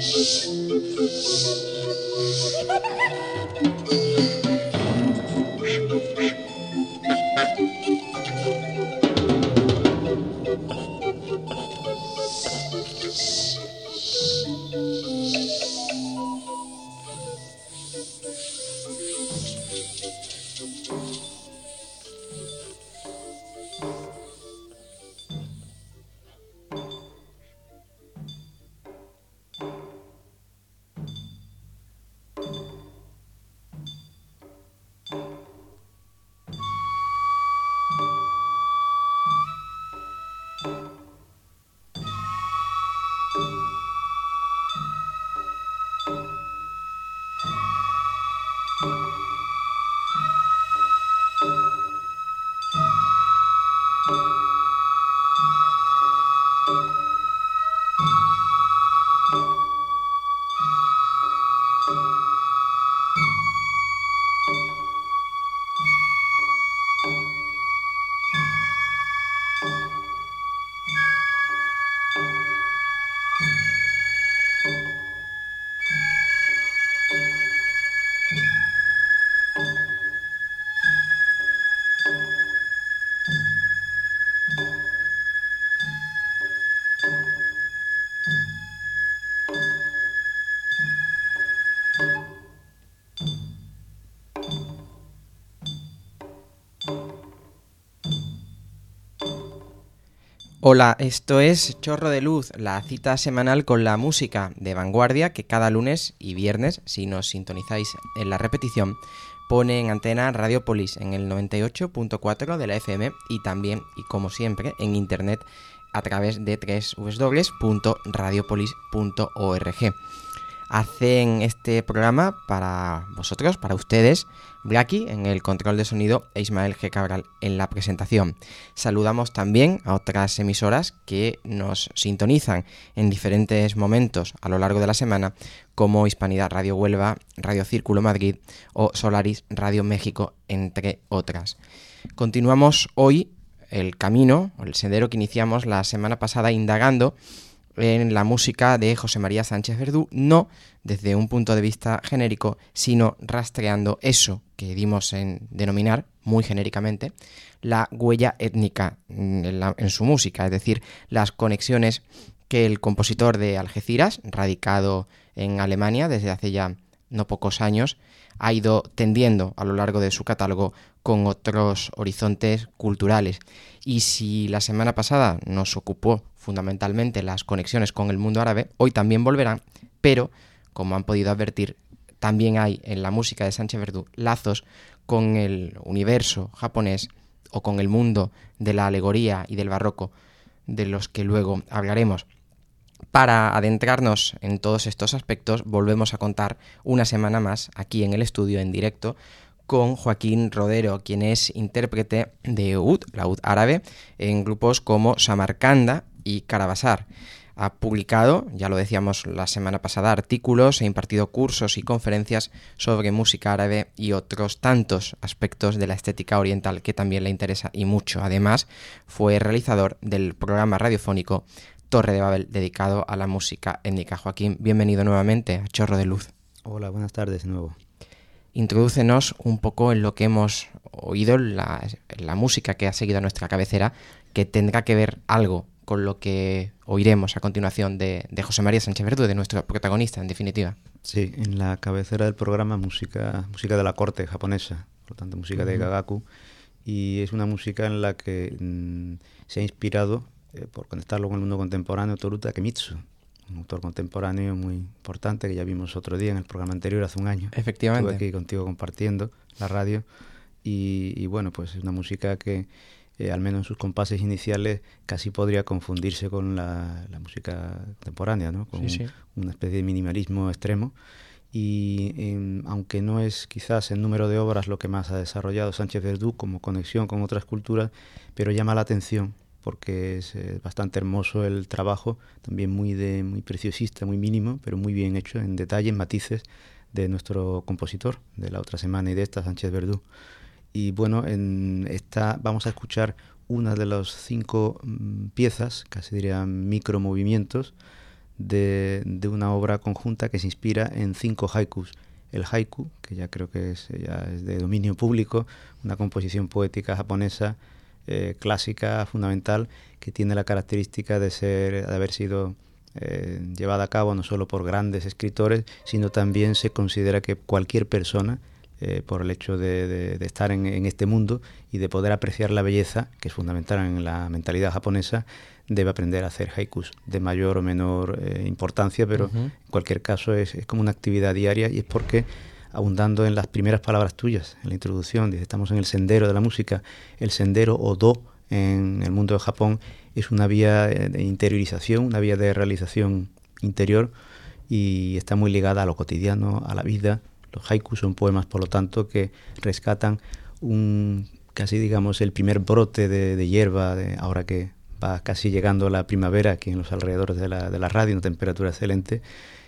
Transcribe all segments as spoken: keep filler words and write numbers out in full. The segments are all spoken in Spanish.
Hola, esto es Chorro de Luz, la cita semanal con la música de vanguardia que cada lunes y viernes, si nos sintonizáis en la repetición, pone en antena Radiopolis en el noventa y ocho punto cuatro de la F M y también, y como siempre, en internet a través de doble u doble u doble u punto radiopolis punto org. Hacen este programa para vosotros, para ustedes, Blackie en el control de sonido e Ismael G. Cabral en la presentación. Saludamos también a otras emisoras que nos sintonizan en diferentes momentos a lo largo de la semana, como Hispanidad Radio Huelva, Radio Círculo Madrid o Solaris Radio México, entre otras. Continuamos hoy el camino, o el sendero que iniciamos la semana pasada indagando en la música de José María Sánchez Verdú, no desde un punto de vista genérico, sino rastreando eso que dimos en denominar, muy genéricamente, la huella étnica en, la, en su música, es decir, las conexiones que el compositor de Algeciras, radicado en Alemania desde hace ya no pocos años, ha ido tendiendo a lo largo de su catálogo con otros horizontes culturales. Y si la semana pasada nos ocupó fundamentalmente las conexiones con el mundo árabe, hoy también volverán, pero, como han podido advertir, también hay en la música de Sánchez Verdú lazos con el universo japonés o con el mundo de la alegoría y del barroco, de los que luego hablaremos. Para adentrarnos en todos estos aspectos, volvemos a contar una semana más aquí en el estudio en directo con Joaquín Rodero, quien es intérprete de oud, la oud árabe, en grupos como Samarcanda y Carabasar. Ha publicado, ya lo decíamos la semana pasada, artículos e impartido cursos y conferencias sobre música árabe y otros tantos aspectos de la estética oriental que también le interesa y mucho. Además, fue realizador del programa radiofónico Torre de Babel, dedicado a la música étnica. Joaquín, bienvenido nuevamente a Chorro de Luz. Hola, buenas tardes de nuevo. Introdúcenos un poco en lo que hemos oído, la, la música que ha seguido a nuestra cabecera, que tendrá que ver algo con lo que oiremos a continuación de, de José María Sánchez Verdú, de nuestro protagonista, en definitiva. Sí, en la cabecera del programa música, música de la corte japonesa, por lo tanto música uh-huh. de Gagaku, y es una música en la que mmm, se ha inspirado, eh, por conectarlo con el mundo contemporáneo, Toru Takemitsu, un autor contemporáneo muy importante que ya vimos otro día en el programa anterior, hace un año. Efectivamente. Estuve aquí contigo compartiendo la radio y, y bueno, pues es una música que eh, al menos en sus compases iniciales casi podría confundirse con la, la música contemporánea, ¿no? Con sí, sí. Un, una especie de minimalismo extremo. Y eh, aunque no es quizás el número de obras lo que más ha desarrollado Sánchez Verdú como conexión con otras culturas, pero llama la atención porque es eh, bastante hermoso el trabajo, también muy de muy preciosista, muy mínimo, pero muy bien hecho en detalles, matices de nuestro compositor de la otra semana y de esta, Sánchez Verdú. Y bueno, en esta vamos a escuchar una de las cinco mm, piezas, casi diría micromovimientos, de, de una obra conjunta que se inspira en cinco haikus. El haiku, que ya creo que es, ya es de dominio público, una composición poética japonesa eh, clásica, fundamental, que tiene la característica de ser, de haber sido eh, llevada a cabo no solo por grandes escritores, sino también se considera que cualquier persona, eh, por el hecho de, de, de estar en, en este mundo y de poder apreciar la belleza, que es fundamental en la mentalidad japonesa, debe aprender a hacer haikus de mayor o menor eh, importancia, pero uh-huh. en cualquier caso es, es como una actividad diaria, y es porque, abundando en las primeras palabras tuyas, en la introducción, dice, estamos en el sendero de la música. El sendero o do en el mundo de Japón es una vía de interiorización, una vía de realización interior, y está muy ligada a lo cotidiano, a la vida. Los haikus son poemas, por lo tanto, que rescatan un, casi digamos, el primer brote de, de hierba, de, ahora que va casi llegando la primavera aquí en los alrededores de la, de la radio, una temperatura excelente,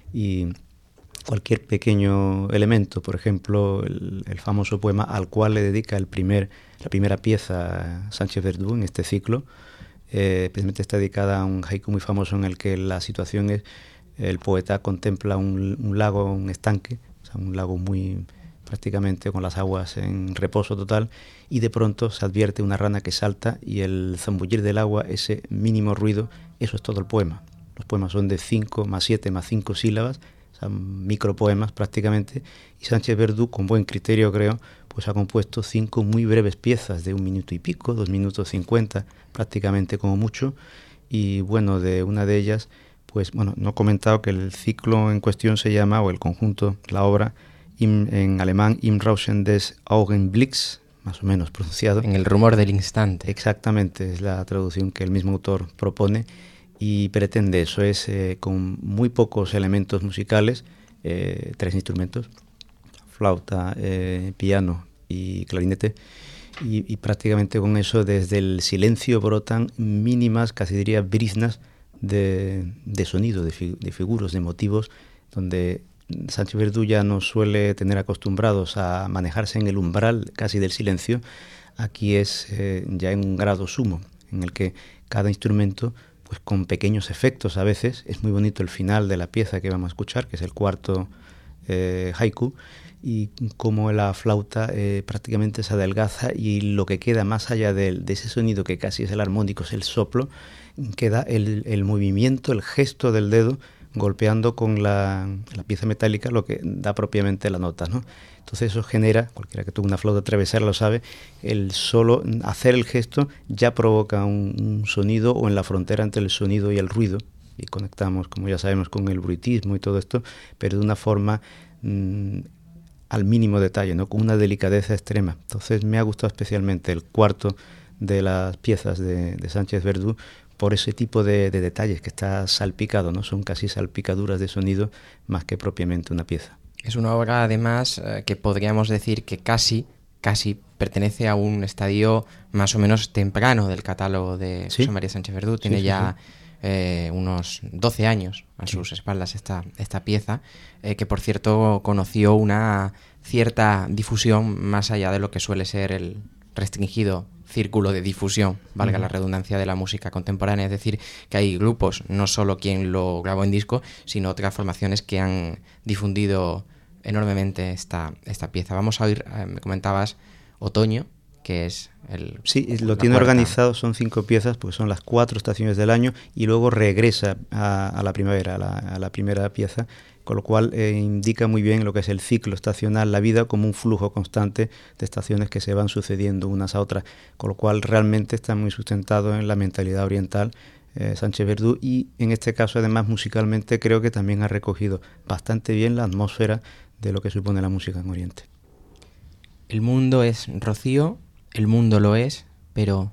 y cualquier pequeño elemento, por ejemplo, el, el famoso poema al cual le dedica el primer, la primera pieza Sánchez Verdú en este ciclo, eh, especialmente está dedicada a un haiku muy famoso en el que la situación es, el poeta contempla un, un lago, un estanque, o sea, un lago muy prácticamente con las aguas en reposo total, y de pronto se advierte una rana que salta y el zambullir del agua, ese mínimo ruido, eso es todo el poema. Los poemas son de cinco más siete más cinco sílabas, son micropoemas prácticamente, y Sánchez Verdú, con buen criterio creo, pues ha compuesto cinco muy breves piezas de un minuto y pico, dos minutos cincuenta prácticamente como mucho, y bueno, de una de ellas, pues bueno, no he comentado que el ciclo en cuestión se llama, o el conjunto, la obra, Im, en alemán, Im Rauschen des Augenblicks, más o menos pronunciado. En el rumor del instante. Exactamente, es la traducción que el mismo autor propone, y pretende eso, es eh, con muy pocos elementos musicales, eh, tres instrumentos, flauta, eh, piano y clarinete, y, y prácticamente con eso desde el silencio brotan mínimas, casi diría briznas, de, de sonido, de, fi, de figuras, de motivos, donde Sánchez Verdú ya nos suele tener acostumbrados a manejarse en el umbral casi del silencio. Aquí es eh, ya en un grado sumo, en el que cada instrumento, pues con pequeños efectos a veces, es muy bonito el final de la pieza que vamos a escuchar, que es el cuarto eh, haiku, y como la flauta eh, prácticamente se adelgaza, y lo que queda más allá de, de ese sonido que casi es el armónico, es el soplo, queda el, el movimiento, el gesto del dedo golpeando con la, la pieza metálica lo que da propiamente la nota, ¿no? Entonces eso genera, cualquiera que tuvo una flauta travesera lo sabe, el solo hacer el gesto ya provoca un, un sonido, o en la frontera entre el sonido y el ruido, y conectamos, como ya sabemos, con el bruitismo y todo esto, pero de una forma mmm, al mínimo detalle, ¿no? Con una delicadeza extrema. Entonces me ha gustado especialmente el cuarto de las piezas de, de Sánchez Verdú, por ese tipo de, de detalles que está salpicado, ¿no? Son casi salpicaduras de sonido más que propiamente una pieza. Es una obra, además, eh, que podríamos decir que casi, casi pertenece a un estadio más o menos temprano del catálogo de ¿Sí? José María Sánchez Verdú. Tiene sí, sí, ya sí. Eh, unos doce años a sí. sus espaldas esta, esta pieza, eh, que por cierto conoció una cierta difusión más allá de lo que suele ser el restringido círculo de difusión, valga uh-huh. la redundancia, de la música contemporánea. Es decir, que hay grupos, no solo quien lo grabó en disco, sino otras formaciones que han difundido enormemente esta, esta pieza. Vamos a oír, eh, me comentabas, Otoño, que es el... Sí, lo tiene cuarta. Organizado, son cinco piezas, pues son las cuatro estaciones del año, y luego regresa a, a la primavera, a la, a la primera pieza, con lo cual eh, indica muy bien lo que es el ciclo estacional, la vida como un flujo constante de estaciones que se van sucediendo unas a otras, con lo cual realmente está muy sustentado en la mentalidad oriental eh, Sánchez Verdú, y en este caso además musicalmente creo que también ha recogido bastante bien la atmósfera de lo que supone la música en Oriente. El mundo es rocío, el mundo lo es, pero...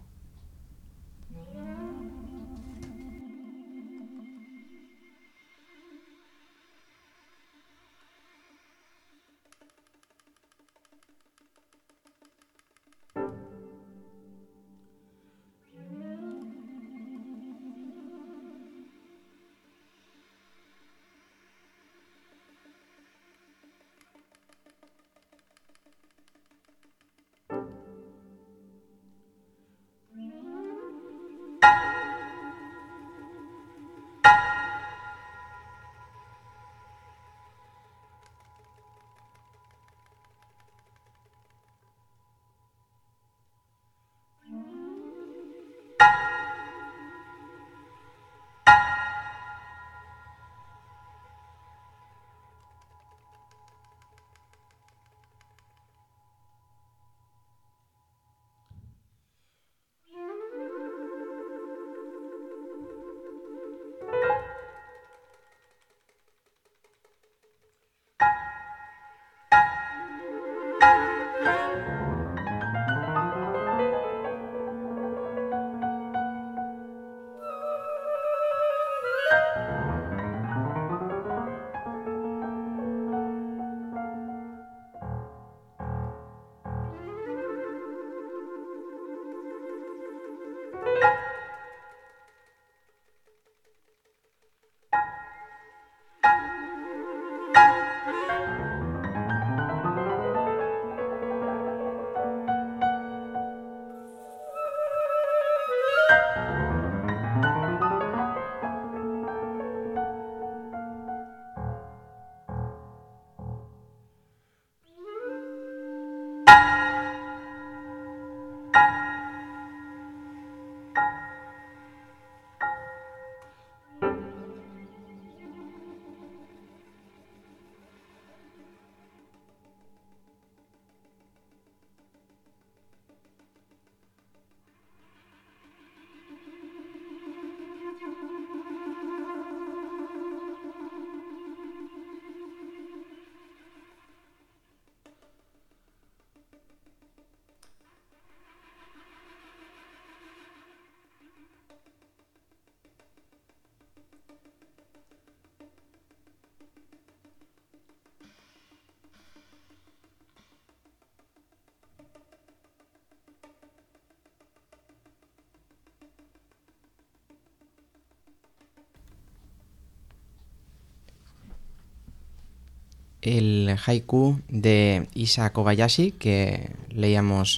El haiku de Isa Kobayashi, que leíamos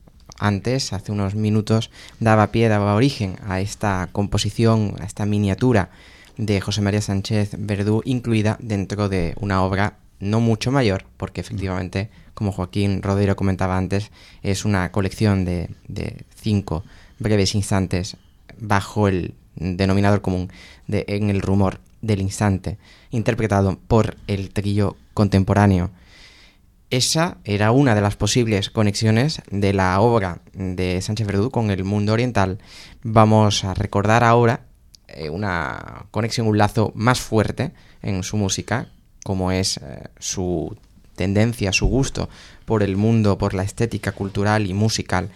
antes, hace unos minutos, daba pie, daba origen a esta composición, a esta miniatura de José María Sánchez Verdú, incluida dentro de una obra no mucho mayor, porque efectivamente, como Joaquín Rodero comentaba antes, es una colección de, de cinco breves instantes bajo el denominador común de En el rumor del instante, interpretado por el trío contemporáneo. Esa era una de las posibles conexiones de la obra de Sánchez Verdú con el mundo oriental. Vamos a recordar ahora eh, una conexión, un lazo más fuerte en su música, como es eh, su tendencia, su gusto por el mundo, por la estética cultural y musical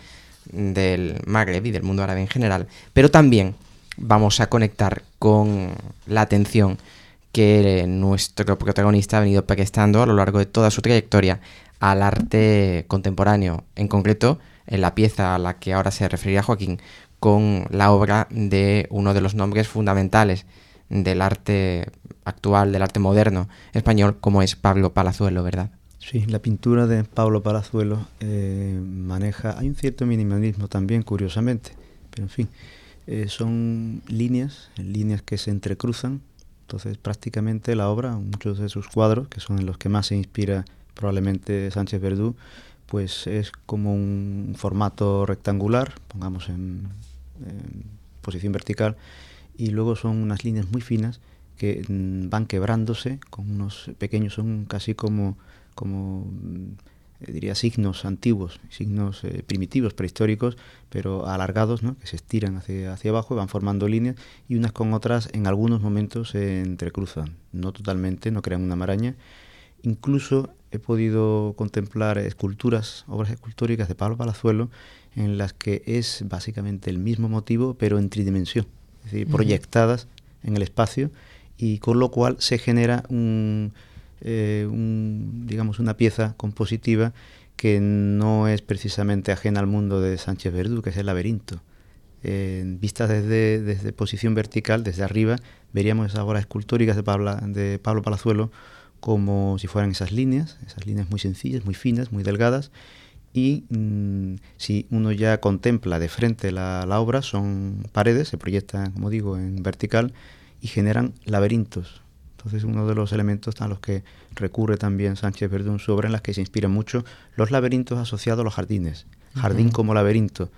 del Magreb y del mundo árabe en general, pero también vamos a conectar con la atención que nuestro protagonista ha venido prestando a lo largo de toda su trayectoria al arte contemporáneo, en concreto en la pieza a la que ahora se referirá Joaquín, con la obra de uno de los nombres fundamentales del arte actual, del arte moderno español, como es Pablo Palazuelo, ¿verdad? Sí, la pintura de Pablo Palazuelo eh, maneja, hay un cierto minimalismo también, curiosamente, pero en fin, eh, son líneas, líneas que se entrecruzan. Entonces prácticamente la obra, muchos de sus cuadros, que son en los que más se inspira probablemente Sánchez Verdú, pues es como un formato rectangular, pongamos en, en posición vertical, y luego son unas líneas muy finas que mm, van quebrándose con unos pequeños, son casi como, como eh, diría signos antiguos, signos eh, primitivos, prehistóricos, pero alargados, ¿no?, que se estiran hacia, hacia abajo y van formando líneas, y unas con otras en algunos momentos se entrecruzan, no totalmente, no crean una maraña. Incluso he podido contemplar esculturas, obras escultóricas de Pablo Palazuelo, en las que es básicamente el mismo motivo, pero en tridimensión, es decir, uh-huh. proyectadas en el espacio, y con lo cual se genera un, eh, un, digamos, una pieza compositiva que no es precisamente ajena al mundo de Sánchez Verdú, que es el laberinto. Eh, vista desde, desde posición vertical, desde arriba, veríamos esas obras escultóricas de Pablo, de Pablo Palazuelo como si fueran esas líneas, esas líneas muy sencillas, muy finas, muy delgadas, y mmm, si uno ya contempla de frente la, la obra, son paredes, se proyectan, como digo, en vertical y generan laberintos. Entonces, uno de los elementos a los que recurre también Sánchez Verdú en su obra, en las que se inspiran mucho los laberintos asociados a los jardines. Jardín uh-huh. como laberinto,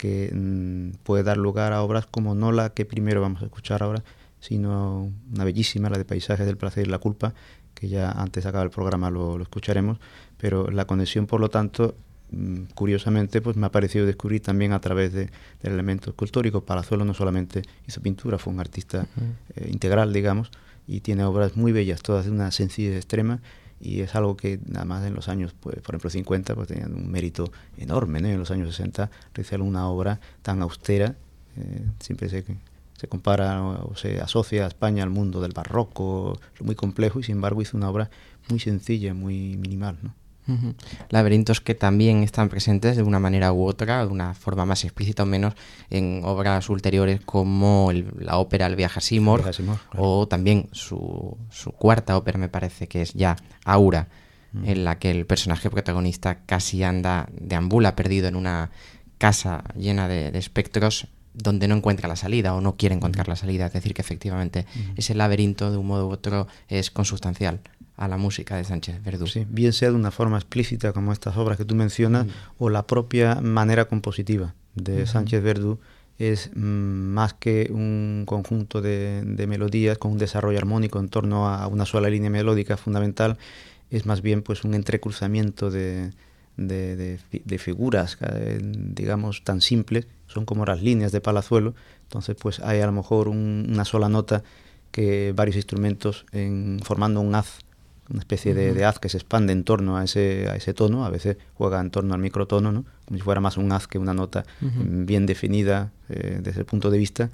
que mmm, puede dar lugar a obras como no la que primero vamos a escuchar ahora, sino una bellísima, la de Paisajes del placer y la culpa, que ya antes de acabar el programa lo, lo escucharemos, pero la conexión, por lo tanto, mmm, curiosamente, pues me ha parecido descubrir también a través de, del elemento escultórico. Palazuelo no solamente hizo pintura, fue un artista uh-huh. eh, integral, digamos, y tiene obras muy bellas, todas de una sencillez extrema, y es algo que nada más en los años, pues, por ejemplo, cincuenta, pues tenían un mérito enorme, ¿no? En los años sesenta realizar una obra tan austera, eh, siempre se, se compara o, o se asocia a España al mundo del barroco, muy complejo, y sin embargo hizo una obra muy sencilla, muy minimal, ¿no? Uh-huh. Laberintos que también están presentes de una manera u otra, de una forma más explícita o menos, en obras ulteriores como el, la ópera El viaje a Seymour, viaje a Seymour claro. O también su, su cuarta ópera, me parece que es ya Aura, uh-huh. en la que el personaje protagonista casi anda, deambula perdido en una casa llena de, de espectros donde no encuentra la salida o no quiere encontrar uh-huh. la salida. Es decir, que efectivamente uh-huh. ese laberinto de un modo u otro es consustancial a la música de Sánchez Verdú. Sí, bien sea de una forma explícita como estas obras que tú mencionas, uh-huh. o la propia manera compositiva de uh-huh. Sánchez Verdú es mm, más que un conjunto de, de melodías con un desarrollo armónico en torno a una sola línea melódica fundamental, es más bien pues un entrecruzamiento de, de, de, de figuras, eh, digamos, tan simples, son como las líneas de Palazuelo. Entonces pues hay a lo mejor un, una sola nota que varios instrumentos en, formando un haz, una especie de, uh-huh. de haz que se expande en torno a ese, a ese tono, a veces juega en torno al microtono, ¿no? Como si fuera más un haz que una nota uh-huh. bien definida eh, desde el punto de vista,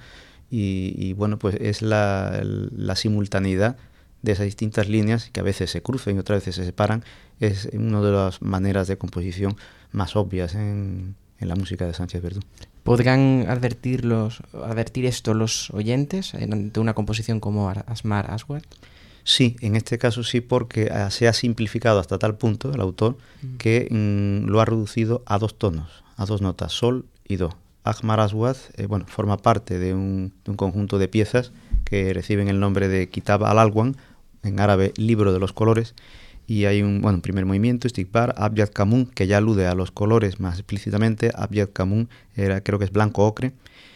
y, y bueno, pues es la, la simultaneidad de esas distintas líneas que a veces se cruzan y otras veces se separan, es una de las maneras de composición más obvias en, en la música de Sánchez Verdú. ¿Podrán advertir, los, advertir esto los oyentes de una composición como Asmar Aswad? Sí, en este caso sí, porque se ha simplificado hasta tal punto el autor que mm, lo ha reducido a dos tonos, a dos notas, sol y do. Ahmar Aswad eh, bueno, forma parte de un, de un conjunto de piezas que reciben el nombre de Kitab al-Alwan, en árabe libro de los colores, y hay un, bueno, un primer movimiento, Istikbar, Abyad Kamun, que ya alude a los colores más explícitamente. Abyad Kamun era, creo que es blanco ocre,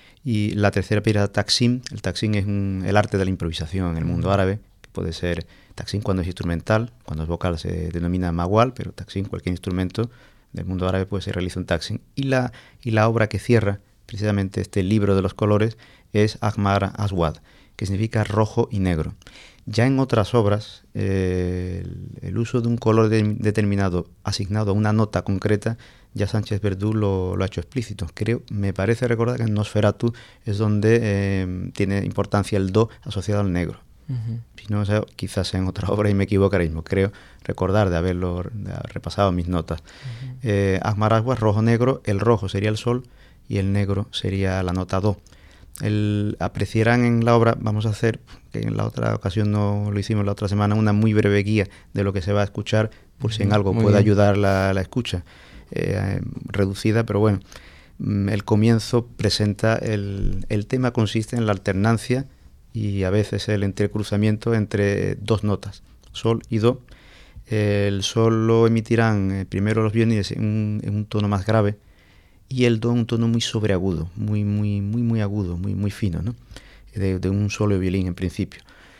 y la tercera pieza, Taksim. El Taksim es un, el arte de la improvisación en el mundo árabe. Puede ser Taksim cuando es instrumental, cuando es vocal se denomina Mawal, pero Taksim, cualquier instrumento del mundo árabe, pues se realiza un Taksim. Y la, y la obra que cierra precisamente este libro de los colores es Ahmar Aswad, que significa rojo y negro. Ya en otras obras, eh, el, el uso de un color de, determinado asignado a una nota concreta, ya Sánchez Verdú lo, lo ha hecho explícito. Creo, me parece recordar que en Nosferatu es donde eh, tiene importancia el do asociado al negro. Uh-huh. Si no, o sea, quizás en otra obra y me equivoco ahora mismo. Creo recordar de haberlo de haber repasado mis notas. Uh-huh. eh, Ahmar Aswad, rojo-negro, el rojo sería el sol y el negro sería la nota do. El, apreciarán en la obra, vamos a hacer, que en la otra ocasión no lo hicimos la otra semana, una muy breve guía de lo que se va a escuchar, por si en algo muy puede bien ayudar la, la escucha, eh, reducida, pero bueno, el comienzo presenta, el, el tema consiste en la alternancia y a veces el entrecruzamiento entre dos notas, sol y do. El sol lo emitirán eh, primero los violines en un, en un tono más grave, y el do un tono muy sobreagudo, muy muy muy muy agudo, muy muy fino, ¿no? De, de un solo violín en principio.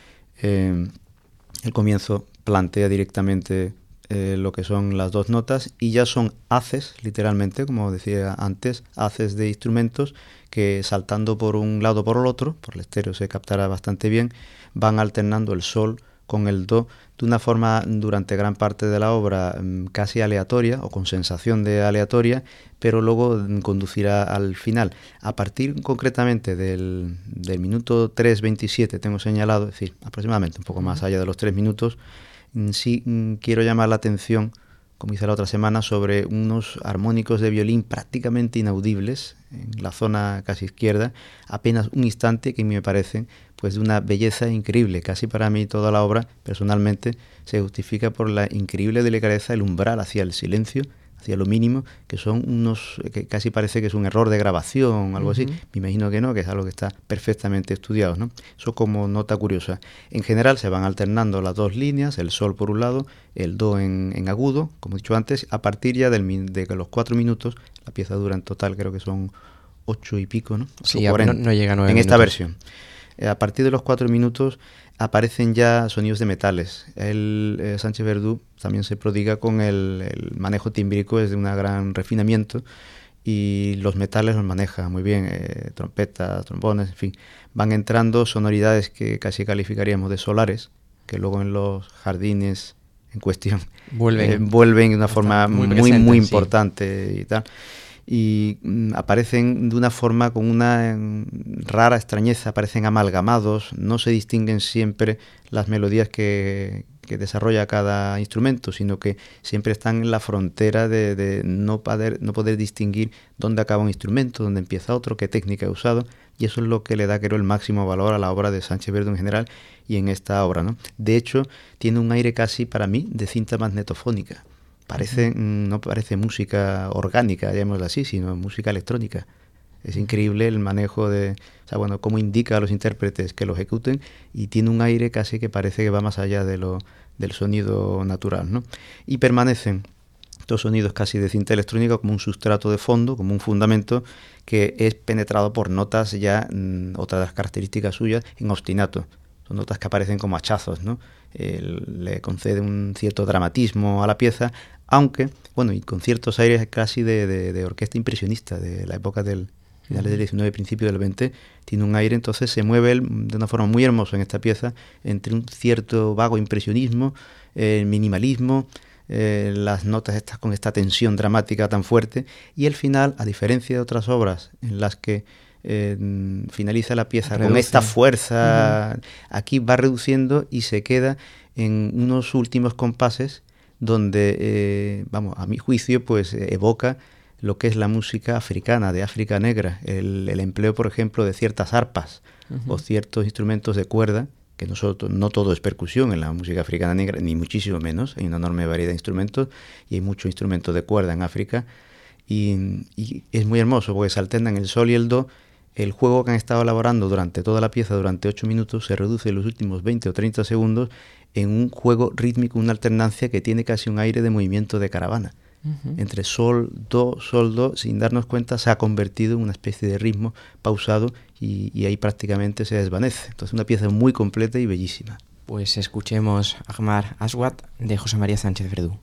Eh, el comienzo plantea directamente eh, lo que son las dos notas, y ya son haces, literalmente, como decía antes, haces de instrumentos que, saltando por un lado por el otro, por el estéreo se captará bastante bien, van alternando el sol con el do de una forma durante gran parte de la obra casi aleatoria o con sensación de aleatoria, pero luego conducirá al final. A partir concretamente del, del minuto tres veintisiete tengo señalado, es decir, aproximadamente un poco más allá de los tres minutos, sí quiero llamar la atención, como hice la otra semana, sobre unos armónicos de violín prácticamente inaudibles en la zona casi izquierda, apenas un instante, que me parecen pues de una belleza increíble. Casi para mí toda la obra personalmente se justifica por la increíble delicadeza, el umbral hacia el silencio, hacia lo mínimo, que son unos, que casi parece que es un error de grabación, algo uh-huh. así. Me imagino que no, que es algo que está perfectamente estudiado, ¿no? Eso como nota curiosa. En general se van alternando las dos líneas, el sol por un lado, el do en, en agudo, como he dicho antes. A partir ya del, de los cuatro minutos, la pieza dura en total creo que son ocho y pico, ¿no? Sí, no, no llega a nueve en minutos. esta versión. Eh, a partir de los cuatro minutos aparecen ya sonidos de metales. El, eh, Sánchez Verdú también se prodiga con el, el manejo tímbrico, es de un gran refinamiento, y los metales los maneja muy bien, eh, trompetas, trombones, en fin. Van entrando sonoridades que casi calificaríamos de solares, que luego en los jardines en cuestión vuelven, eh, vuelven de una forma muy, muy, muy importante, sí. Y tal. Y mm, aparecen de una forma con una mm, rara extrañeza, aparecen amalgamados, no se distinguen siempre las melodías que, que desarrolla cada instrumento, sino que siempre están en la frontera de, de no, poder, no poder distinguir dónde acaba un instrumento, dónde empieza otro, qué técnica he usado, y eso es lo que le da, creo, el máximo valor a la obra de Sánchez Verdú en general y en esta obra, ¿no? De hecho, tiene un aire casi, para mí, de cinta magnetofónica. Parece, no parece música orgánica, llamémoslo así, sino música electrónica. Es increíble el manejo de, o sea, bueno, cómo indica a los intérpretes que lo ejecuten, y tiene un aire casi que parece que va más allá de lo, del sonido natural, ¿no? Y permanecen estos sonidos casi de cinta electrónica como un sustrato de fondo, como un fundamento que es penetrado por notas ya, mmm, otra de las características suyas, en ostinato. Son notas que aparecen como hachazos, ¿no? Eh, le concede un cierto dramatismo a la pieza, aunque, bueno, y con ciertos aires casi de, de, de orquesta impresionista, de la época del finales del diecinueve, principio del veinte, tiene un aire, entonces se mueve él de una forma muy hermosa en esta pieza, entre un cierto vago impresionismo, eh, minimalismo, eh, las notas estas con esta tensión dramática tan fuerte, y el final, a diferencia de otras obras en las que Eh, finaliza la pieza Reduce. con esta fuerza, uh-huh. Aquí va reduciendo y se queda en unos últimos compases donde, eh, vamos, a mi juicio, pues eh, evoca lo que es la música africana, de África negra, el, el empleo, por ejemplo, de ciertas arpas, uh-huh. o ciertos instrumentos de cuerda, que nosotros, no todo es percusión en la música africana negra, ni muchísimo menos, hay una enorme variedad de instrumentos y hay muchos instrumentos de cuerda en África, y, y es muy hermoso porque se alternan el sol y el do. El juego que han estado elaborando durante toda la pieza, durante ocho minutos, se reduce en los últimos veinte o treinta segundos en un juego rítmico, una alternancia que tiene casi un aire de movimiento de caravana. Uh-huh. Entre sol, do, sol, do, sin darnos cuenta, se ha convertido en una especie de ritmo pausado y, y ahí prácticamente se desvanece. Entonces, una pieza muy completa y bellísima. Pues escuchemos Ahmar Aswad de José María Sánchez Verdú.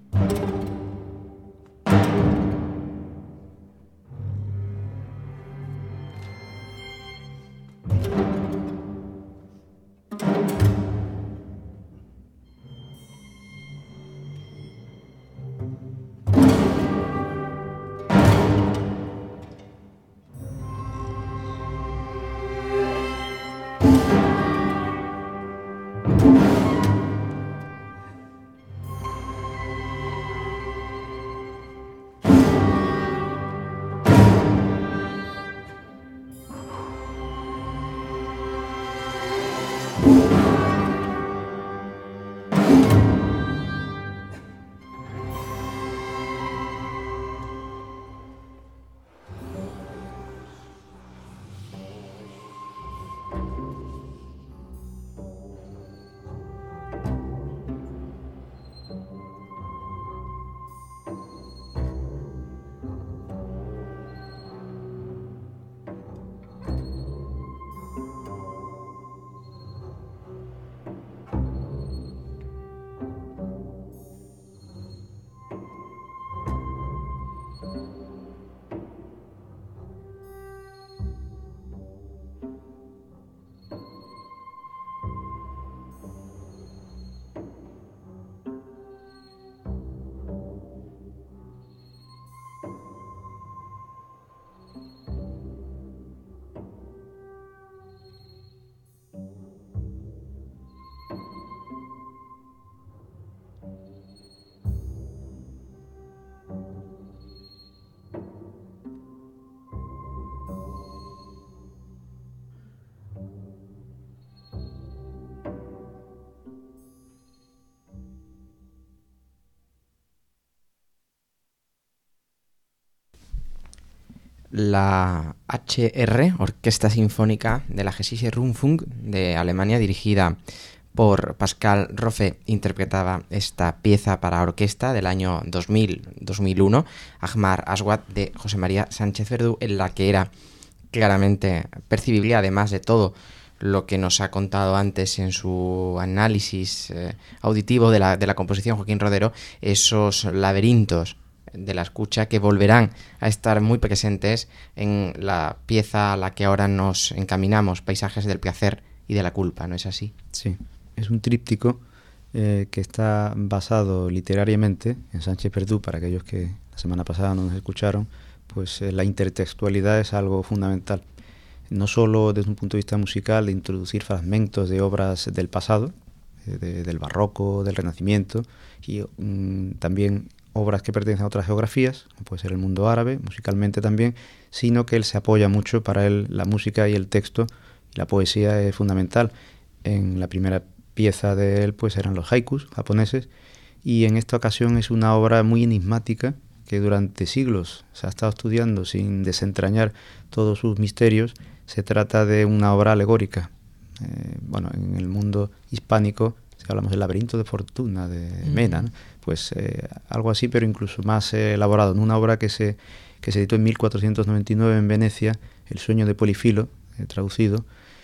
La H R, Orquesta Sinfónica de la Hessische Rundfunk de Alemania, dirigida por Pascal Roffe, interpretaba esta pieza para orquesta del año dos mil dos mil uno, Ahmar Aswad, de José María Sánchez Verdú, en la que era claramente percibible, además de todo lo que nos ha contado antes en su análisis eh, auditivo de la, de la composición Joaquín Rodero, esos laberintos de la escucha que volverán a estar muy presentes en la pieza a la que ahora nos encaminamos, Paisajes del placer y de la culpa, ¿no es así? Sí, es un tríptico eh, que está basado literariamente en Sánchez Verdú. Para aquellos que la semana pasada no nos escucharon, pues eh, la intertextualidad es algo fundamental, no solo desde un punto de vista musical, de introducir fragmentos de obras del pasado, eh, de, del barroco, del renacimiento, y mm, también obras que pertenecen a otras geografías, como puede ser el mundo árabe, musicalmente también, sino que él se apoya mucho. Para él la música y el texto y la poesía es fundamental. En la primera pieza de él pues eran los haikus japoneses, y en esta ocasión es una obra muy enigmática que durante siglos se ha estado estudiando sin desentrañar todos sus misterios. Se trata de una obra alegórica. Eh, bueno, en el mundo hispánico, si hablamos del laberinto de fortuna de Mena, ¿no? Pues eh, algo así, pero incluso más eh, elaborado, en una obra que se, que se editó en mil cuatrocientos noventa y nueve en Venecia, El sueño de Polifilo, eh, traducido,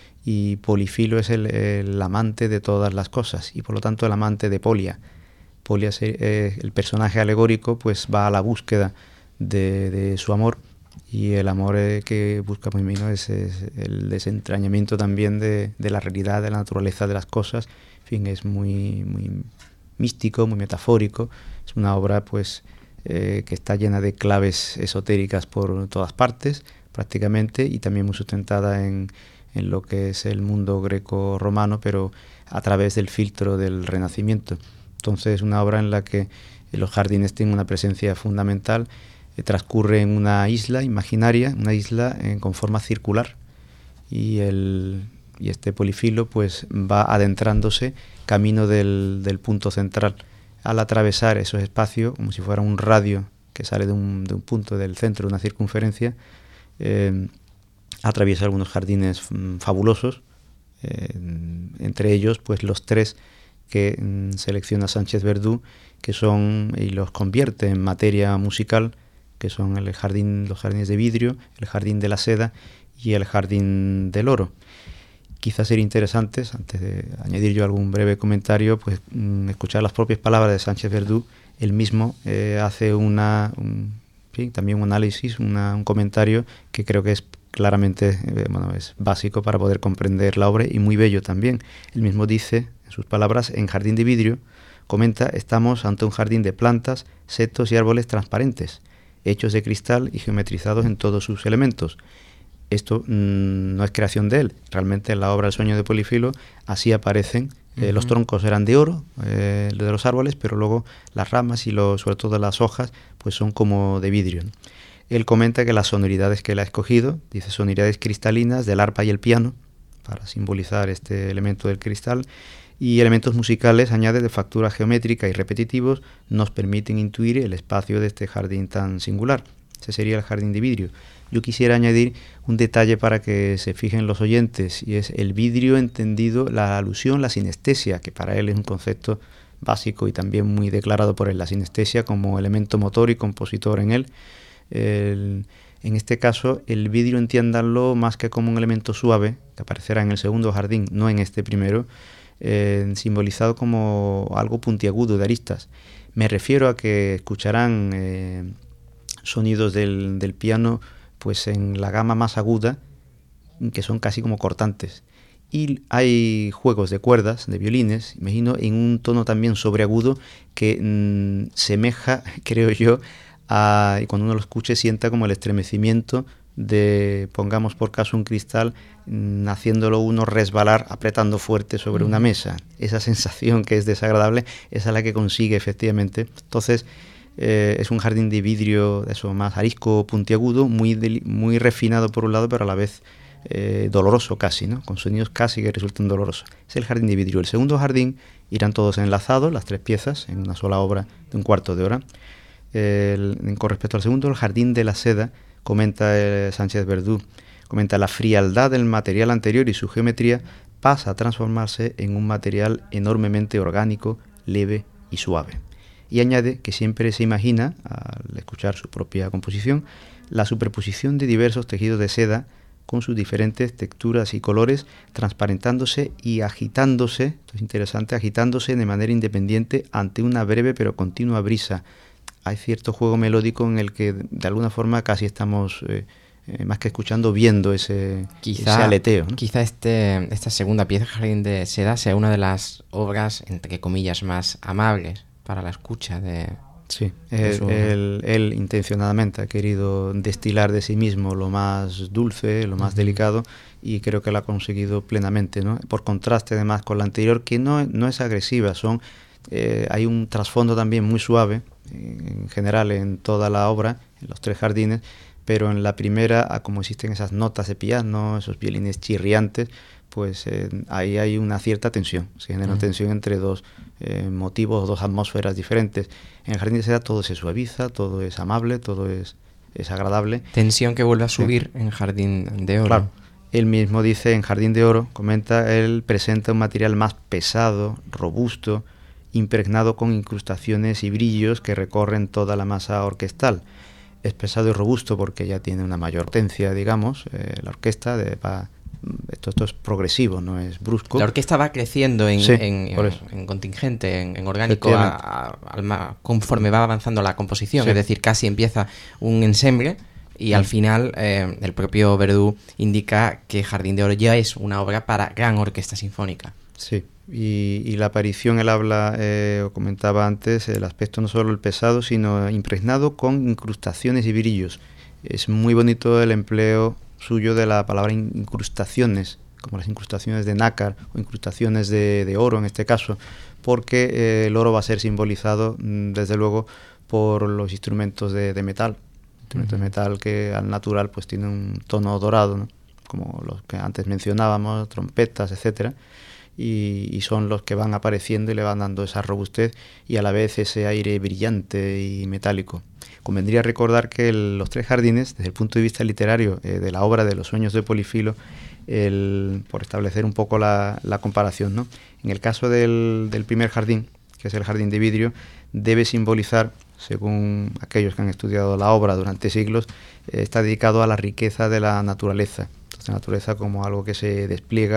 y Polifilo es el, el amante de todas las cosas, y por lo tanto el amante de Polia. Polia, eh, el personaje alegórico, pues va a la búsqueda de, de su amor, y el amor eh, que busca Poimino es, es el desentrañamiento también de, de la realidad, de la naturaleza de las cosas. En fin, es muy, muy místico, muy metafórico. Es una obra pues eh, que está llena de claves esotéricas por todas partes, prácticamente, y también muy sustentada en, en lo que es el mundo greco-romano, pero a través del filtro del Renacimiento. Entonces es una obra en la que los jardines tienen una presencia fundamental. Eh, transcurre en una isla imaginaria, una isla eh, con forma circular, y el y este Polifilo pues va adentrándose camino del, del punto central. Al atravesar esos espacios, como si fuera un radio que sale de un, de un punto del centro de una circunferencia, eh, atraviesa algunos jardines mm, fabulosos, eh, entre ellos pues los tres que mm, selecciona Sánchez Verdú, que son, y los convierte en materia musical, que son el jardín, los jardines de vidrio, el jardín de la seda y el jardín del oro, quizás sería interesante, antes de añadir yo algún breve comentario, pues mm, escuchar las propias palabras de Sánchez Verdú. Él mismo eh, hace una, un, sí, también un análisis, una, un comentario que creo que es claramente, eh, bueno, es básico para poder comprender la obra y muy bello también. Él mismo dice, en sus palabras, en Jardín de Vidrio, comenta, estamos ante un jardín de plantas, setos y árboles transparentes, hechos de cristal y geometrizados en todos sus elementos. Esto mmm, no es creación de él, realmente en la obra El sueño de Polifilo así aparecen. Eh, uh-huh. Los troncos eran de oro, eh, de los árboles, pero luego las ramas y lo, sobre todo las hojas pues son como de vidrio, ¿no? Él comenta que las sonoridades que él ha escogido, dice sonoridades cristalinas del arpa y el piano, para simbolizar este elemento del cristal, y elementos musicales, añade, de factura geométrica y repetitivos, nos permiten intuir el espacio de este jardín tan singular. Ese sería el Jardín de Vidrio. Yo quisiera añadir un detalle para que se fijen los oyentes, y es el vidrio entendido, la alusión, la sinestesia, que para él es un concepto básico y también muy declarado por él, la sinestesia como elemento motor y compositor en él. El, en este caso, el vidrio entiéndanlo más que como un elemento suave, que aparecerá en el segundo jardín, no en este primero, eh, simbolizado como algo puntiagudo de aristas. Me refiero a que escucharán eh, sonidos del, del piano pues en la gama más aguda, que son casi como cortantes. Y hay juegos de cuerdas, de violines, imagino, en un tono también sobreagudo que mmm, semeja, creo yo, a, y cuando uno lo escuche sienta como el estremecimiento de, pongamos por caso un cristal, mmm, haciéndolo uno resbalar, apretando fuerte sobre mm. una mesa. Esa sensación que es desagradable, esa es la que consigue efectivamente. Entonces, eh, es un jardín de vidrio, eso más arisco, puntiagudo, muy, deli- muy refinado por un lado, pero a la vez Eh, doloroso casi, ¿no? Con sonidos casi que resultan dolorosos. Es el Jardín de Vidrio. El segundo jardín irán todos enlazados, las tres piezas, en una sola obra de un cuarto de hora. El, con respecto al segundo, el Jardín de la Seda, comenta eh, Sánchez Verdú, comenta la frialdad del material anterior y su geometría pasa a transformarse en un material enormemente orgánico, leve y suave. Y añade que siempre se imagina, al escuchar su propia composición, la superposición de diversos tejidos de seda con sus diferentes texturas y colores, transparentándose y agitándose, esto es interesante, agitándose de manera independiente ante una breve pero continua brisa. Hay cierto juego melódico en el que de alguna forma casi estamos, eh, eh, más que escuchando, viendo ese, quizá, ese aleteo, ¿no? Quizá este, esta segunda pieza, Jardín de Seda, sea una de las obras, entre comillas, más amables para la escucha de... Sí, él, él, él intencionadamente ha querido destilar de sí mismo lo más dulce, lo más uh-huh. delicado, y creo que lo ha conseguido plenamente, ¿no? Por contraste además con la anterior, que no, no es agresiva, son eh, hay un trasfondo también muy suave, en general en toda la obra, en los tres jardines, pero en la primera, como existen esas notas de piano, esos violines chirriantes, pues eh, ahí hay una cierta tensión, se genera una tensión entre dos eh, motivos, dos atmósferas diferentes. En el Jardín de Seda todo se suaviza, todo es amable, todo es, es agradable. Tensión que vuelve a subir sí. en Jardín de Oro. Claro, él mismo dice en Jardín de Oro, comenta, él presenta un material más pesado, robusto, impregnado con incrustaciones y brillos que recorren toda la masa orquestal. Es pesado y robusto porque ya tiene una mayor potencia, digamos, eh, la orquesta de... Pa, Esto, esto es progresivo, no es brusco. La orquesta va creciendo en, sí, en, en, en contingente, en, en orgánico, a, a, a, conforme va avanzando la composición. Sí. Es decir, casi empieza un ensemble y sí. al final eh, el propio Verdú indica que Jardín de Oro ya es una obra para gran orquesta sinfónica. Sí, y, y la aparición, él habla, eh, o comentaba antes, el aspecto no solo el pesado, sino impregnado con incrustaciones y brillos. Es muy bonito el empleo suyo de la palabra incrustaciones, como las incrustaciones de nácar o incrustaciones de, de oro en este caso, porque eh, el oro va a ser simbolizado mm, desde luego por los instrumentos de, de metal, instrumentos uh-huh. de metal que al natural pues tienen un tono dorado, ¿no? Como los que antes mencionábamos, trompetas, etcétera, y, y son los que van apareciendo y le van dando esa robustez y a la vez ese aire brillante y metálico. Convendría recordar que el, los tres jardines, desde el punto de vista literario eh, de la obra de Los sueños de Polifilo, el, por establecer un poco la, la comparación, ¿no? En el caso del, del primer jardín, que es el Jardín de Vidrio, debe simbolizar, según aquellos que han estudiado la obra durante siglos, eh, está dedicado a la riqueza de la naturaleza. Entonces, la naturaleza como algo que se despliega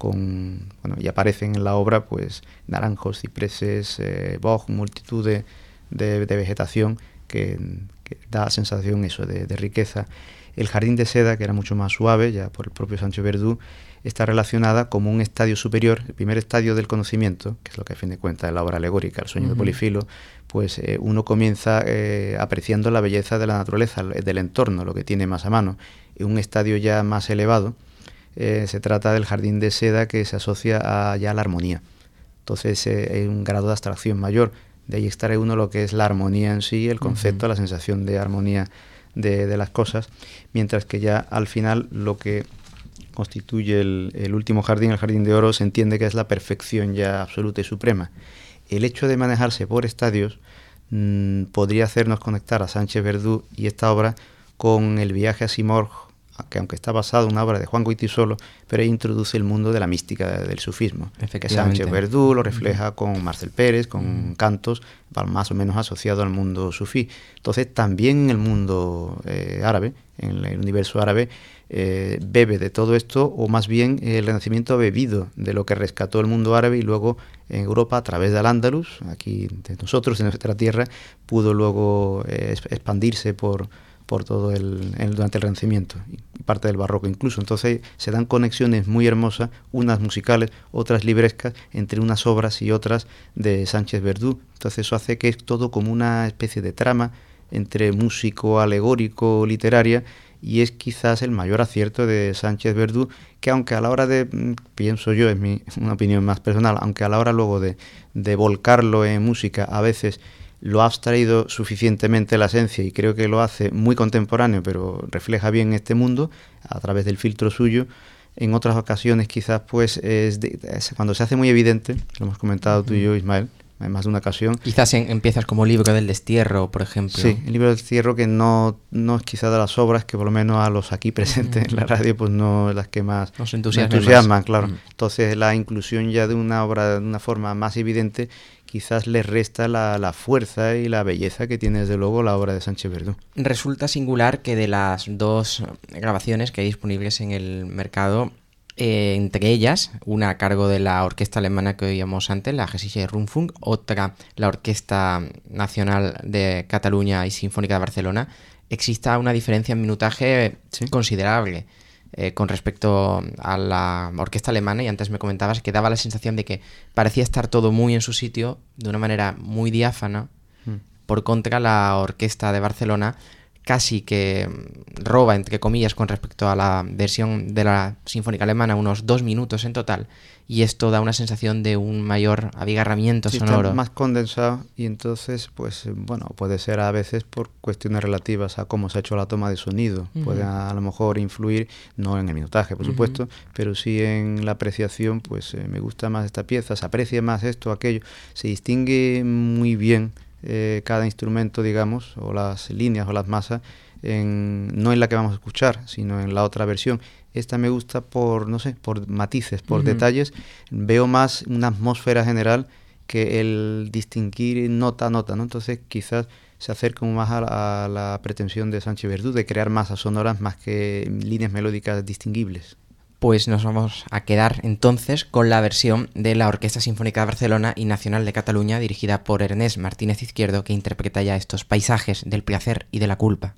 con, bueno, y aparecen en la obra pues naranjos, cipreses, eh, boj, multitud de, de, de vegetación que, que da sensación eso de, de riqueza. El jardín de seda, que era mucho más suave, ya por el propio Sánchez Verdú, está relacionada como un estadio superior, el primer estadio del conocimiento, que es lo que a fin de cuentas es la obra alegórica, el sueño uh-huh. de Polifilo, pues eh, uno comienza eh, apreciando la belleza de la naturaleza, del entorno, lo que tiene más a mano. En un estadio ya más elevado, eh, se trata del jardín de seda, que se asocia a, ya a la armonía. Entonces eh, hay un grado de abstracción mayor, de ahí extrae uno lo que es la armonía en sí, el concepto, uh-huh. la sensación de armonía de, de las cosas, mientras que ya al final lo que constituye el, el último jardín, el jardín de oro, se entiende que es la perfección ya absoluta y suprema. El hecho de manejarse por estadios mmm, podría hacernos conectar a Sánchez Verdú y esta obra con el viaje a Simorg, que aunque está basado en una obra de Juan Goytisolo, pero ahí introduce el mundo de la mística del sufismo, que Sánchez Verdú lo refleja uh-huh. con Marcel Pérez, con uh-huh. cantos más o menos asociados al mundo sufí. Entonces también en el mundo eh, árabe, en el universo árabe, eh, bebe de todo esto, o más bien el Renacimiento ha bebido de lo que rescató el mundo árabe y luego en Europa, a través del Al-Ándalus, aquí de nosotros, en nuestra tierra, pudo luego eh, expandirse por por todo el, el durante el Renacimiento y parte del Barroco incluso. Entonces se dan conexiones muy hermosas, unas musicales, otras librescas, entre unas obras y otras de Sánchez Verdú. Entonces eso hace que es todo como una especie de trama entre músico, alegórico, literaria, y es quizás el mayor acierto de Sánchez Verdú, que aunque a la hora de, pienso yo, es mi una opinión más personal, aunque a la hora luego de, de volcarlo en música a veces lo ha abstraído suficientemente la esencia, y creo que lo hace muy contemporáneo, pero refleja bien este mundo a través del filtro suyo. En otras ocasiones quizás pues es, de, es cuando se hace muy evidente, lo hemos comentado uh-huh. tú y yo, Ismael, en más de una ocasión. Quizás en, empiezas como Libro del Destierro, por ejemplo. Sí, el Libro del Destierro, que no, no es quizás de las obras que por lo menos a los aquí presentes uh-huh. en la radio pues no es las que más nos entusiasman, entusiasman claro. Uh-huh. Entonces la inclusión ya de una obra de una forma más evidente quizás le resta la, la fuerza y la belleza que tiene desde luego la obra de Sánchez Verdú. Resulta singular que de las dos grabaciones que hay disponibles en el mercado, eh, entre ellas, una a cargo de la orquesta alemana que oíamos antes, la Hessische Rundfunk, otra la Orquesta Nacional de Cataluña y Sinfónica de Barcelona, exista una diferencia en minutaje ¿sí? considerable. Eh, con respecto a la orquesta alemana, y antes me comentabas que daba la sensación de que parecía estar todo muy en su sitio, de una manera muy diáfana. Mm. Por contra, la orquesta de Barcelona casi que roba, entre comillas, con respecto a la versión de la sinfónica alemana, unos dos minutos en total, y esto da una sensación de un mayor abigarramiento sí, sonoro. Está más condensado, y entonces, pues, bueno, puede ser a veces por cuestiones relativas a cómo se ha hecho la toma de sonido. Uh-huh. Puede a, a lo mejor influir, no en el minutaje, por uh-huh. supuesto, pero sí en la apreciación. Pues eh, me gusta más esta pieza, se aprecia más esto, aquello, se distingue muy bien eh, cada instrumento, digamos, o las líneas o las masas, en, no en la que vamos a escuchar, sino en la otra versión. Esta me gusta por, no sé, por matices, por uh-huh. detalles. Veo más una atmósfera general que el distinguir nota a nota, ¿no? Entonces quizás se acerca más a la, a la pretensión de Sánchez Verdú de crear masas sonoras más que líneas melódicas distinguibles. Pues nos vamos a quedar entonces con la versión de la Orquesta Sinfónica de Barcelona y Nacional de Cataluña, dirigida por Ernest Martínez Izquierdo, que interpreta ya estos paisajes del placer y de la culpa.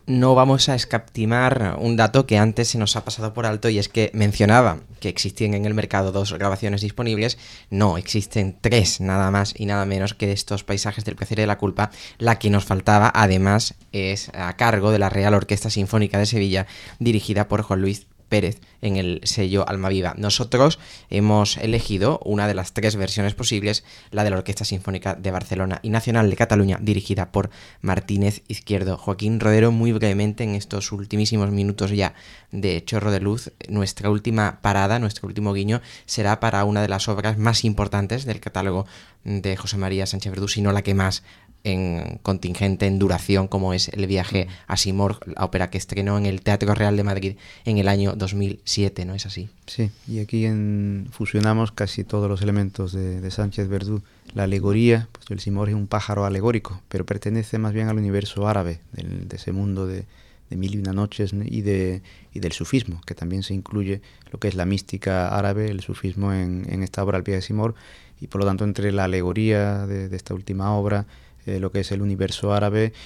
No vamos a escatimar un dato que antes se nos ha pasado por alto, y es que mencionaba que existían en el mercado dos grabaciones disponibles. No, existen tres, nada más y nada menos que estos Paisajes del placer y de la culpa. La que nos faltaba, además, es a cargo de la Real Orquesta Sinfónica de Sevilla, dirigida por Juan Luis Pérez en el sello Almaviva. Nosotros hemos elegido una de las tres versiones posibles, la de la Orquesta Sinfónica de Barcelona y Nacional de Cataluña, dirigida por Martínez Izquierdo. Joaquín Rodero, muy brevemente, en estos ultimísimos minutos ya de Chorro de Luz, nuestra última parada, nuestro último guiño, será para una de las obras más importantes del catálogo de José María Sánchez Verdú, si no la que más en contingente, en duración, como es El viaje a Simorg, la ópera que estrenó en el Teatro Real de Madrid en el año dos mil siete, ¿no es así? Sí, y aquí en, fusionamos casi todos los elementos de, de Sánchez Verdú. La alegoría, pues el Simorg es un pájaro alegórico, pero pertenece más bien al universo árabe, del, de ese mundo de, de Mil y una noches y, de, y del sufismo, que también se incluye lo que es la mística árabe, el sufismo en, en esta obra El viaje a Simorg, y por lo tanto entre la alegoría de, de esta última obra, Eh, lo que es el universo árabe,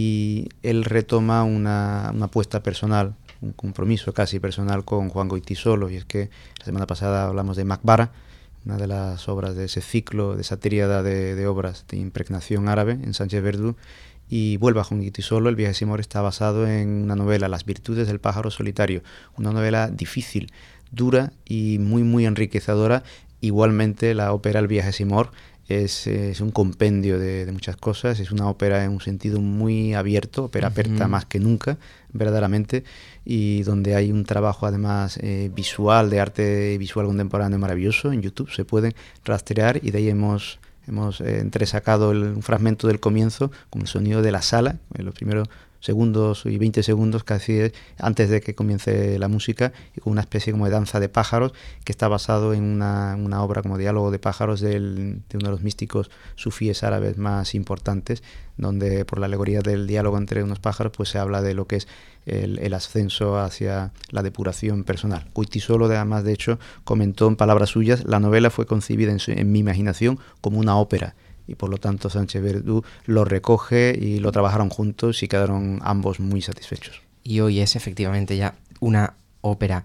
y él retoma una, una apuesta personal, un compromiso casi personal con Juan Goytisolo, y es que la semana pasada hablamos de Makbara, una de las obras de ese ciclo, de esa tríada de, de obras de impregnación árabe en Sánchez Verdú, y vuelve a Juan Goytisolo. El viaje a Simorg está basado en una novela, Las virtudes del pájaro solitario, una novela difícil, dura y muy muy enriquecedora. Igualmente la ópera El viaje a Simorg Es, es un compendio de, de muchas cosas, es una ópera en un sentido muy abierto, ópera uh-huh. aperta más que nunca, verdaderamente, y donde hay un trabajo además eh, visual, de arte visual contemporáneo maravilloso. En YouTube se pueden rastrear, y de ahí hemos, hemos eh, entresacado el, un fragmento del comienzo con el sonido de la sala, en los primeros segundos y veinte segundos casi antes de que comience la música, y con una especie como de danza de pájaros, que está basado en una, una obra como diálogo de pájaros del, de uno de los místicos sufíes árabes más importantes, donde por la alegoría del diálogo entre unos pájaros pues se habla de lo que es el, el ascenso hacia la depuración personal. Goytisolo además, de hecho, comentó en palabras suyas: la novela fue concebida en, su, en mi imaginación como una ópera, y por lo tanto Sánchez Verdú lo recoge y lo trabajaron juntos y quedaron ambos muy satisfechos. Y hoy es efectivamente ya una ópera.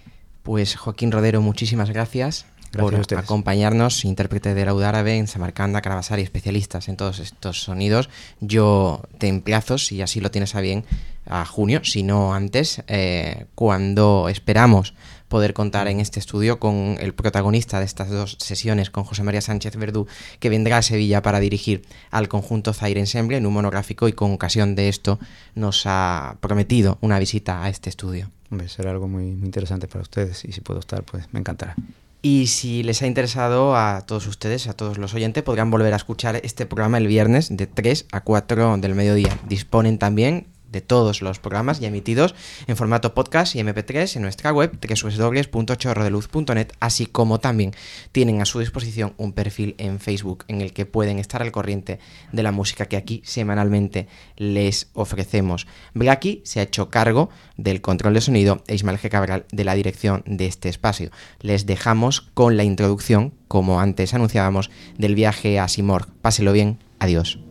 Pues Joaquín Rodero, muchísimas gracias, gracias por acompañarnos, intérprete de laúd árabe en Samarcanda, Carabasari, especialistas en todos estos sonidos. Yo te emplazo, si así lo tienes a bien, a junio, si no antes, eh, cuando esperamos poder contar en este estudio con el protagonista de estas dos sesiones, con José María Sánchez Verdú, que vendrá a Sevilla para dirigir al conjunto Zaire Ensemble en un monográfico, y con ocasión de esto nos ha prometido una visita a este estudio. Hombre, será algo muy, muy interesante para ustedes, y si puedo estar, pues me encantará. Y si les ha interesado a todos ustedes, a todos los oyentes, podrán volver a escuchar este programa el viernes de tres a cuatro del mediodía. Disponen también de todos los programas ya emitidos en formato podcast y eme pe tres en nuestra web doble u doble u doble u punto chorro de luz punto net, así como también tienen a su disposición un perfil en Facebook en el que pueden estar al corriente de la música que aquí semanalmente les ofrecemos. Blackie se ha hecho cargo del control de sonido e Ismael G. Cabral de la dirección de este espacio. Les dejamos con la introducción, como antes anunciábamos, del viaje a Simorg. Páselo bien, adiós.